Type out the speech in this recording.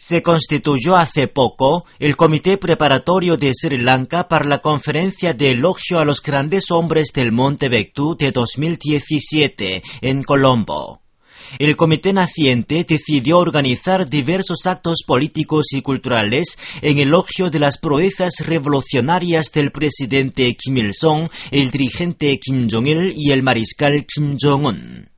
Se constituyó hace poco el Comité Preparatorio de Sri Lanka para la Conferencia de Elogio a los Grandes Hombres del Monte Bektu de 2017 en Colombo. El comité naciente decidió organizar diversos actos políticos y culturales en elogio de las proezas revolucionarias del presidente Kim Il-sung, el dirigente Kim Jong-il y el mariscal Kim Jong-un.